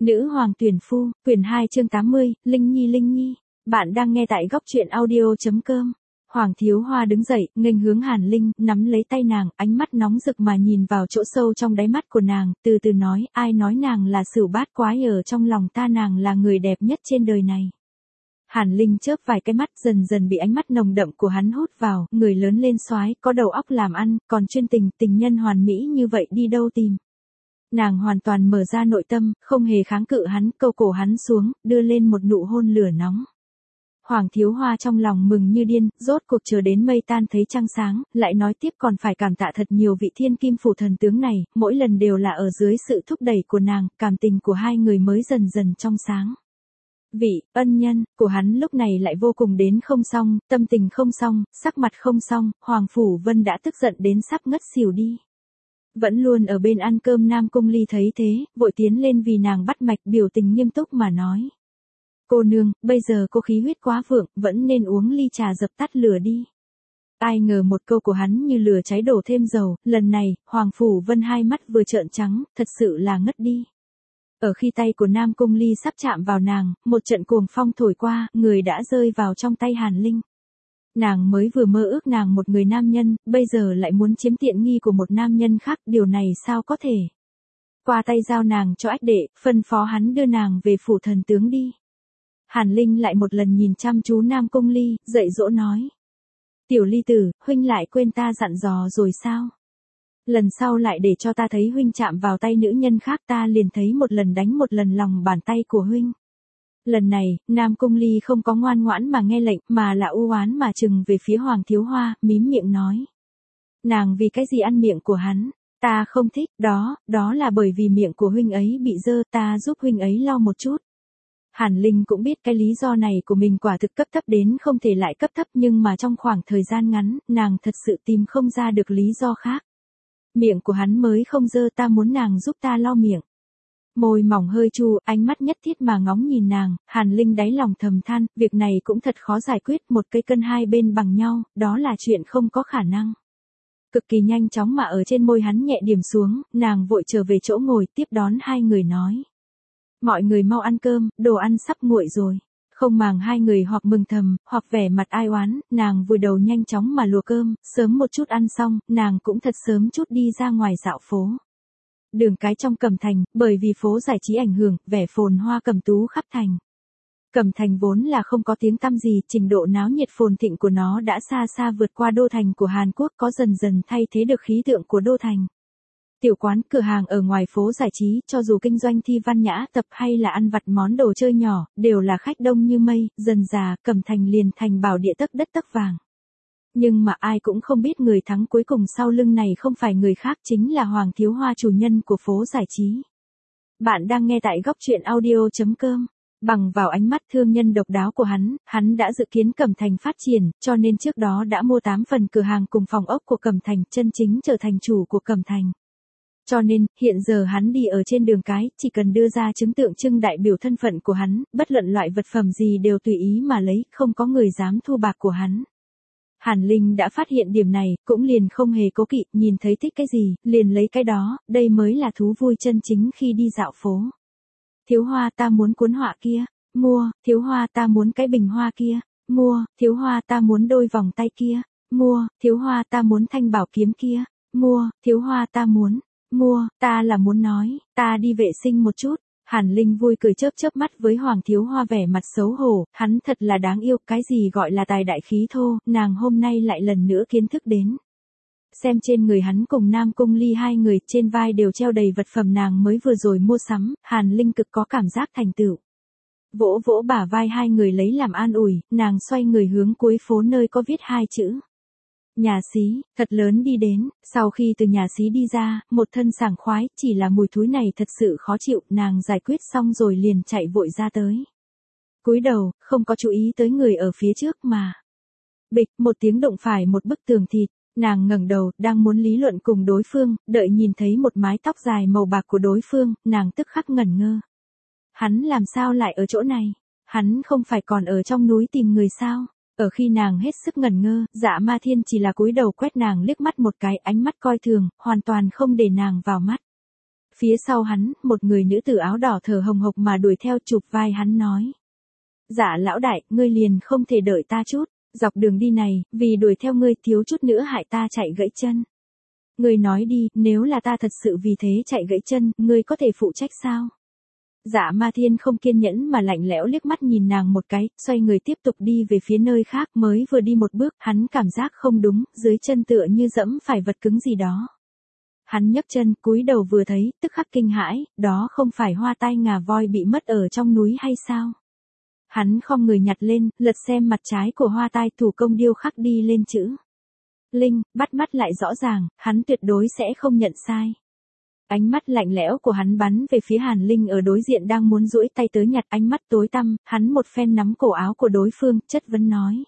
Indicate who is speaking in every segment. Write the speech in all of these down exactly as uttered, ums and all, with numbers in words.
Speaker 1: Nữ hoàng tuyển phu, quyển hai chương tám mươi, Linh Nhi Linh Nhi. Bạn đang nghe tại góc truyện audio.com. Hoàng Thiếu Hoa đứng dậy, nghênh hướng Hàn Linh, nắm lấy tay nàng, ánh mắt nóng rực mà nhìn vào chỗ sâu trong đáy mắt của nàng, từ từ nói, ai nói nàng là Sửu Bát Quái, ở trong lòng ta nàng là người đẹp nhất trên đời này. Hàn Linh chớp vài cái mắt, dần dần bị ánh mắt nồng đậm của hắn hút vào, người lớn lên soái, có đầu óc làm ăn, còn chuyên tình, tình nhân hoàn mỹ như vậy đi đâu tìm. Nàng hoàn toàn mở ra nội tâm, không hề kháng cự hắn, câu cổ hắn xuống, đưa lên một nụ hôn lửa nóng. Hoàng Thiếu Hoa trong lòng mừng như điên, rốt cuộc chờ đến mây tan thấy trăng sáng, lại nói tiếp còn phải cảm tạ thật nhiều vị thiên kim phủ thần tướng này, mỗi lần đều là ở dưới sự thúc đẩy của nàng, cảm tình của hai người mới dần dần trong sáng. Vị ân nhân của hắn lúc này lại vô cùng đến không xong, tâm tình không xong, sắc mặt không xong, Hoàng Phủ Vân đã tức giận đến sắp ngất xỉu đi. Vẫn luôn ở bên ăn cơm Nam Cung Ly thấy thế, vội tiến lên vì nàng bắt mạch, biểu tình nghiêm túc mà nói. Cô nương, bây giờ cô khí huyết quá vượng, vẫn nên uống ly trà dập tắt lửa đi. Ai ngờ một câu của hắn như lửa cháy đổ thêm dầu, lần này, Hoàng Phủ Vân hai mắt vừa trợn trắng, thật sự là ngất đi. Ở khi tay của Nam Cung Ly sắp chạm vào nàng, một trận cuồng phong thổi qua, người đã rơi vào trong tay Hàn Linh. Nàng mới vừa mơ ước nàng một người nam nhân, bây giờ lại muốn chiếm tiện nghi của một nam nhân khác, điều này sao có thể. Qua tay giao nàng cho ách đệ, phân phó hắn đưa nàng về phủ thần tướng đi. Hàn Linh lại một lần nhìn chăm chú Nam Cung Ly, dạy dỗ nói. Tiểu Ly tử, huynh lại quên ta dặn dò rồi sao? Lần sau lại để cho ta thấy huynh chạm vào tay nữ nhân khác, ta liền thấy một lần đánh một lần lòng bàn tay của huynh. Lần này, Nam Cung Ly không có ngoan ngoãn mà nghe lệnh, mà là u oán mà trừng về phía Hoàng Thiếu Hoa, mím miệng nói. Nàng vì cái gì ăn miệng của hắn? Ta không thích, đó, đó là bởi vì miệng của huynh ấy bị dơ, ta giúp huynh ấy lau một chút. Hàn Linh cũng biết cái lý do này của mình quả thực cấp thấp đến không thể lại cấp thấp, nhưng mà trong khoảng thời gian ngắn, nàng thật sự tìm không ra được lý do khác. Miệng của hắn mới không dơ, ta muốn nàng giúp ta lau miệng. Môi mỏng hơi chu, ánh mắt nhất thiết mà ngóng nhìn nàng, Hàn Linh đáy lòng thầm than, việc này cũng thật khó giải quyết, một cây cân hai bên bằng nhau, đó là chuyện không có khả năng. Cực kỳ nhanh chóng mà ở trên môi hắn nhẹ điểm xuống, nàng vội trở về chỗ ngồi, tiếp đón hai người nói. Mọi người mau ăn cơm, đồ ăn sắp nguội rồi. Không màng hai người hoặc mừng thầm, hoặc vẻ mặt ai oán, nàng vùi đầu nhanh chóng mà lùa cơm, sớm một chút ăn xong, nàng cũng thật sớm chút đi ra ngoài dạo phố. Đường cái trong Cẩm Thành, bởi vì phố giải trí ảnh hưởng, vẻ phồn hoa cẩm tú khắp thành. Cẩm Thành vốn là không có tiếng tăm gì, trình độ náo nhiệt phồn thịnh của nó đã xa xa vượt qua đô thành của Hàn Quốc, có dần dần thay thế được khí tượng của đô thành. Tiểu quán, cửa hàng ở ngoài phố giải trí, cho dù kinh doanh thi văn nhã tập hay là ăn vặt món đồ chơi nhỏ, đều là khách đông như mây, dần dà, Cẩm Thành liền thành bảo địa tấc đất tấc vàng. Nhưng mà ai cũng không biết người thắng cuối cùng sau lưng này không phải người khác, chính là Hoàng Thiếu Hoa, chủ nhân của phố giải trí. Bạn đang nghe tại góc truyện audio.com. Bằng vào ánh mắt thương nhân độc đáo của hắn, hắn đã dự kiến Cẩm Thành phát triển, cho nên trước đó đã mua tám phần cửa hàng cùng phòng ốc của Cẩm Thành, chân chính trở thành chủ của Cẩm Thành. Cho nên, hiện giờ hắn đi ở trên đường cái, chỉ cần đưa ra chứng tượng trưng đại biểu thân phận của hắn, bất luận loại vật phẩm gì đều tùy ý mà lấy, không có người dám thu bạc của hắn. Hàn Linh đã phát hiện điểm này, cũng liền không hề cố kỵ, nhìn thấy thích cái gì, liền lấy cái đó, đây mới là thú vui chân chính khi đi dạo phố. Thiếu Hoa, ta muốn cuốn họa kia, mua. Thiếu Hoa, ta muốn cái bình hoa kia, mua. Thiếu Hoa, ta muốn đôi vòng tay kia, mua. Thiếu Hoa, ta muốn thanh bảo kiếm kia, mua. Thiếu Hoa, ta muốn, mua, ta là muốn nói, ta đi vệ sinh một chút. Hàn Linh vui cười chớp chớp mắt với Hoàng Thiếu Hoa, vẻ mặt xấu hổ, hắn thật là đáng yêu, cái gì gọi là tài đại khí thô, nàng hôm nay lại lần nữa kiến thức đến. Xem trên người hắn cùng Nam Cung Ly hai người, trên vai đều treo đầy vật phẩm nàng mới vừa rồi mua sắm, Hàn Linh cực có cảm giác thành tựu. Vỗ vỗ bả vai hai người lấy làm an ủi, nàng xoay người hướng cuối phố nơi có viết hai chữ. Nhà xí, thật lớn đi đến, sau khi từ nhà xí đi ra, một thân sảng khoái, chỉ là mùi thúi này thật sự khó chịu, nàng giải quyết xong rồi liền chạy vội ra tới. Cúi đầu, không có chú ý tới người ở phía trước mà. Bịch, một tiếng đụng phải một bức tường thịt, nàng ngẩng đầu, đang muốn lý luận cùng đối phương, đợi nhìn thấy một mái tóc dài màu bạc của đối phương, nàng tức khắc ngẩn ngơ. Hắn làm sao lại ở chỗ này? Hắn không phải còn ở trong núi tìm người sao? Ở khi nàng hết sức ngẩn ngơ, Dạ Ma Thiên chỉ là cúi đầu quét nàng liếc mắt một cái, ánh mắt coi thường, hoàn toàn không để nàng vào mắt. Phía sau hắn, một người nữ tử áo đỏ thở hồng hộc mà đuổi theo chụp vai hắn nói. Dạ lão đại, ngươi liền không thể đợi ta chút, dọc đường đi này, vì đuổi theo ngươi thiếu chút nữa hại ta chạy gãy chân. Ngươi nói đi, nếu là ta thật sự vì thế chạy gãy chân, ngươi có thể phụ trách sao? Dạ Ma Thiên không kiên nhẫn mà lạnh lẽo liếc mắt nhìn nàng một cái, xoay người tiếp tục đi về phía nơi khác, mới vừa đi một bước, hắn cảm giác không đúng, dưới chân tựa như dẫm phải vật cứng gì đó. Hắn nhấc chân, cúi đầu vừa thấy, tức khắc kinh hãi, đó không phải hoa tai ngà voi bị mất ở trong núi hay sao? Hắn khom người nhặt lên, lật xem mặt trái của hoa tai thủ công điêu khắc đi lên chữ Linh, bắt mắt lại rõ ràng, hắn tuyệt đối sẽ không nhận sai. Ánh mắt lạnh lẽo của hắn bắn về phía Hàn Linh ở đối diện đang muốn duỗi tay tới nhặt, ánh mắt tối tăm, hắn một phen nắm cổ áo của đối phương, chất vấn nói.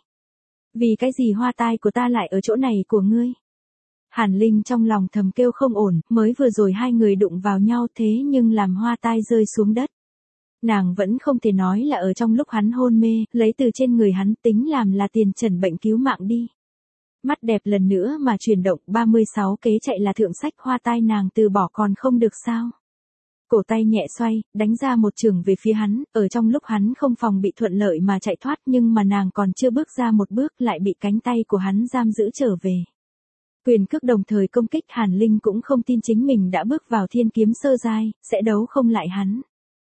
Speaker 1: Vì cái gì hoa tai của ta lại ở chỗ này của ngươi? Hàn Linh trong lòng thầm kêu không ổn, mới vừa rồi hai người đụng vào nhau thế nhưng làm hoa tai rơi xuống đất. Nàng vẫn không thể nói là ở trong lúc hắn hôn mê, lấy từ trên người hắn tính làm là tiền trần bệnh cứu mạng đi. Mắt đẹp lần nữa mà chuyển động, ba mươi sáu kế chạy là thượng sách, hoa tai nàng từ bỏ còn không được sao. Cổ tay nhẹ xoay, đánh ra một trường về phía hắn, ở trong lúc hắn không phòng bị thuận lợi mà chạy thoát, nhưng mà nàng còn chưa bước ra một bước lại bị cánh tay của hắn giam giữ trở về. Quyền cước đồng thời công kích, Hàn Linh cũng không tin chính mình đã bước vào thiên kiếm sơ giai, sẽ đấu không lại hắn.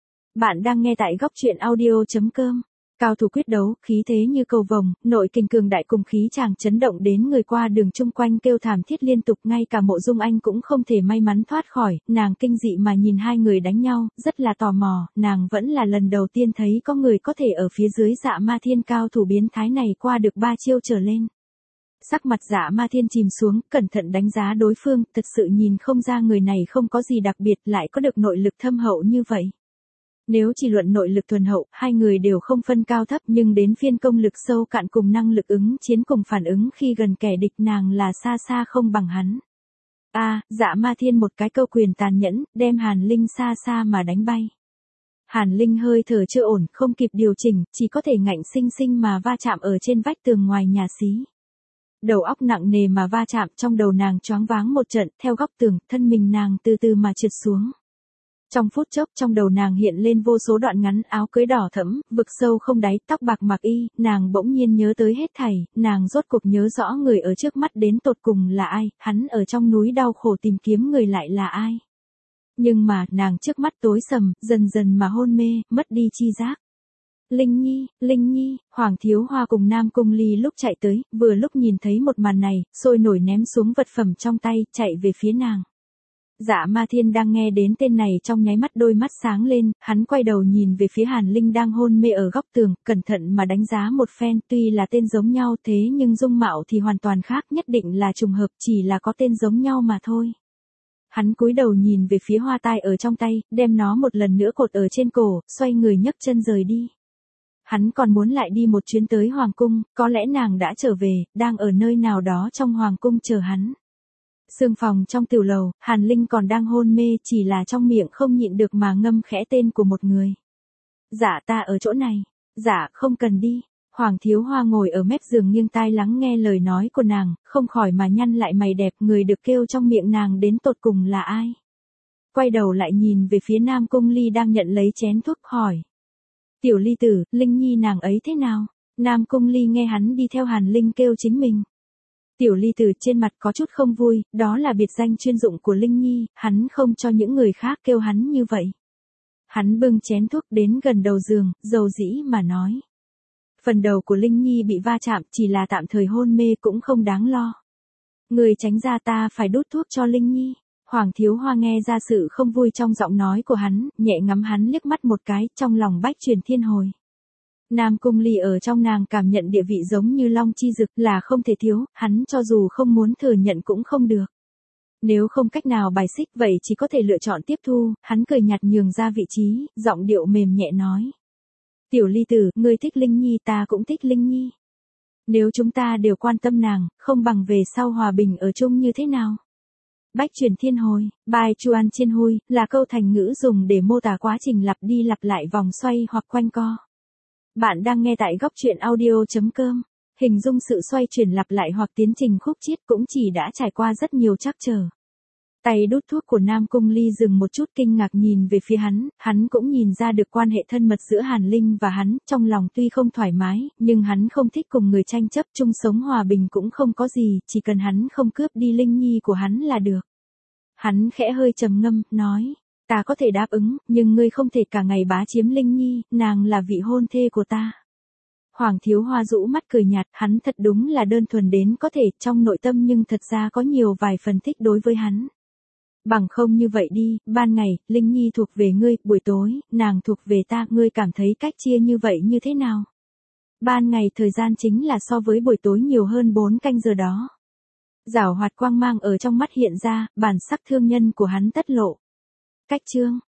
Speaker 1: Bạn đang nghe tại góc truyện audio chấm com. Cao thủ quyết đấu, khí thế như cầu vồng, nội kình cường đại cùng khí chàng chấn động đến người qua đường chung quanh kêu thảm thiết liên tục, ngay cả Mộ Dung Anh cũng không thể may mắn thoát khỏi, nàng kinh dị mà nhìn hai người đánh nhau, rất là tò mò, nàng vẫn là lần đầu tiên thấy có người có thể ở phía dưới Dạ Ma Thiên cao thủ biến thái này qua được ba chiêu trở lên. Sắc mặt Dạ Ma Thiên chìm xuống, cẩn thận đánh giá đối phương, thật sự nhìn không ra người này không có gì đặc biệt, lại có được nội lực thâm hậu như vậy. Nếu chỉ luận nội lực thuần hậu, hai người đều không phân cao thấp, nhưng đến phiên công lực sâu cạn cùng năng lực ứng chiến cùng phản ứng khi gần kẻ địch, nàng là xa xa không bằng hắn. A, à, Dạ Ma Thiên một cái câu quyền tàn nhẫn, đem Hàn Linh xa xa mà đánh bay. Hàn Linh hơi thở chưa ổn, không kịp điều chỉnh, chỉ có thể ngạnh sinh sinh mà va chạm ở trên vách tường ngoài nhà xí. Đầu óc nặng nề mà va chạm, trong đầu nàng choáng váng một trận, theo góc tường, thân mình nàng từ từ mà trượt xuống. Trong phút chốc trong đầu nàng hiện lên vô số đoạn ngắn, áo cưới đỏ thẫm, vực sâu không đáy, tóc bạc mặc y, nàng bỗng nhiên nhớ tới hết thảy, nàng rốt cuộc nhớ rõ người ở trước mắt đến tột cùng là ai, hắn ở trong núi đau khổ tìm kiếm người lại là ai. Nhưng mà, nàng trước mắt tối sầm, dần dần mà hôn mê, mất đi chi giác. Linh Nhi, Linh Nhi, Hoàng Thiếu Hoa cùng Nam Cung Ly lúc chạy tới, vừa lúc nhìn thấy một màn này, sôi nổi ném xuống vật phẩm trong tay, chạy về phía nàng. Dạ Ma Thiên đang nghe đến tên này trong nháy mắt đôi mắt sáng lên, hắn quay đầu nhìn về phía Hàn Linh đang hôn mê ở góc tường, cẩn thận mà đánh giá một phen, tuy là tên giống nhau thế nhưng dung mạo thì hoàn toàn khác, nhất định là trùng hợp, chỉ là có tên giống nhau mà thôi. Hắn cúi đầu nhìn về phía hoa tai ở trong tay, đem nó một lần nữa cột ở trên cổ, xoay người nhấc chân rời đi. Hắn còn muốn lại đi một chuyến tới Hoàng Cung, có lẽ nàng đã trở về, đang ở nơi nào đó trong Hoàng Cung chờ hắn. Sương phòng trong tiểu lầu, Hàn Linh còn đang hôn mê, chỉ là trong miệng không nhịn được mà ngâm khẽ tên của một người. Dạ ta ở chỗ này. Dạ không cần đi. Hoàng Thiếu Hoa ngồi ở mép giường nghiêng tai lắng nghe lời nói của nàng, không khỏi mà nhăn lại mày đẹp, người được kêu trong miệng nàng đến tột cùng là ai. Quay đầu lại nhìn về phía Nam Cung Ly đang nhận lấy chén thuốc, hỏi. Tiểu Ly tử, Linh Nhi nàng ấy thế nào? Nam Cung Ly nghe hắn đi theo Hàn Linh kêu chính mình. Tiểu Ly tử trên mặt có chút không vui, đó là biệt danh chuyên dụng của Linh Nhi, hắn không cho những người khác kêu hắn như vậy. Hắn bưng chén thuốc đến gần đầu giường, dầu dĩ mà nói. Phần đầu của Linh Nhi bị va chạm, chỉ là tạm thời hôn mê cũng không đáng lo. Người tránh ra, ta phải đút thuốc cho Linh Nhi. Hoàng Thiếu Hoa nghe ra sự không vui trong giọng nói của hắn, nhẹ ngắm hắn liếc mắt một cái, trong lòng bách truyền thiên hồi. Nam Cung Ly ở trong nàng cảm nhận địa vị giống như long chi dực, là không thể thiếu, hắn cho dù không muốn thừa nhận cũng không được. Nếu không cách nào bài xích vậy chỉ có thể lựa chọn tiếp thu, hắn cười nhạt nhường ra vị trí, giọng điệu mềm nhẹ nói. Tiểu Ly tử, ngươi thích Linh Nhi, ta cũng thích Linh Nhi. Nếu chúng ta đều quan tâm nàng, không bằng về sau hòa bình ở chung như thế nào? Bách truyền thiên hồi, bài chuan chiên hui, là câu thành ngữ dùng để mô tả quá trình lặp đi lặp lại vòng xoay hoặc quanh co. Bạn đang nghe tại góc truyện audio chấm com. Hình dung sự xoay chuyển lặp lại hoặc tiến trình khúc chiết cũng chỉ đã trải qua rất nhiều trắc trở. Tay đút thuốc của Nam Cung Ly dừng một chút kinh ngạc nhìn về phía hắn, hắn cũng nhìn ra được quan hệ thân mật giữa Hàn Linh và hắn, trong lòng tuy không thoải mái, nhưng hắn không thích cùng người tranh chấp, chung sống hòa bình cũng không có gì, chỉ cần hắn không cướp đi Linh Nhi của hắn là được. Hắn khẽ hơi trầm ngâm, nói, ta có thể đáp ứng, nhưng ngươi không thể cả ngày bá chiếm Linh Nhi, nàng là vị hôn thê của ta. Hoàng Thiếu Hoa rũ mắt cười nhạt, hắn thật đúng là đơn thuần đến có thể trong nội tâm nhưng thật ra có nhiều vài phần thích đối với hắn. Bằng không như vậy đi, ban ngày, Linh Nhi thuộc về ngươi, buổi tối, nàng thuộc về ta, ngươi cảm thấy cách chia như vậy như thế nào? Ban ngày thời gian chính là so với buổi tối nhiều hơn bốn canh giờ đó. Giảo hoạt quang mang ở trong mắt hiện ra, bản sắc thương nhân của hắn tất lộ. Cách chương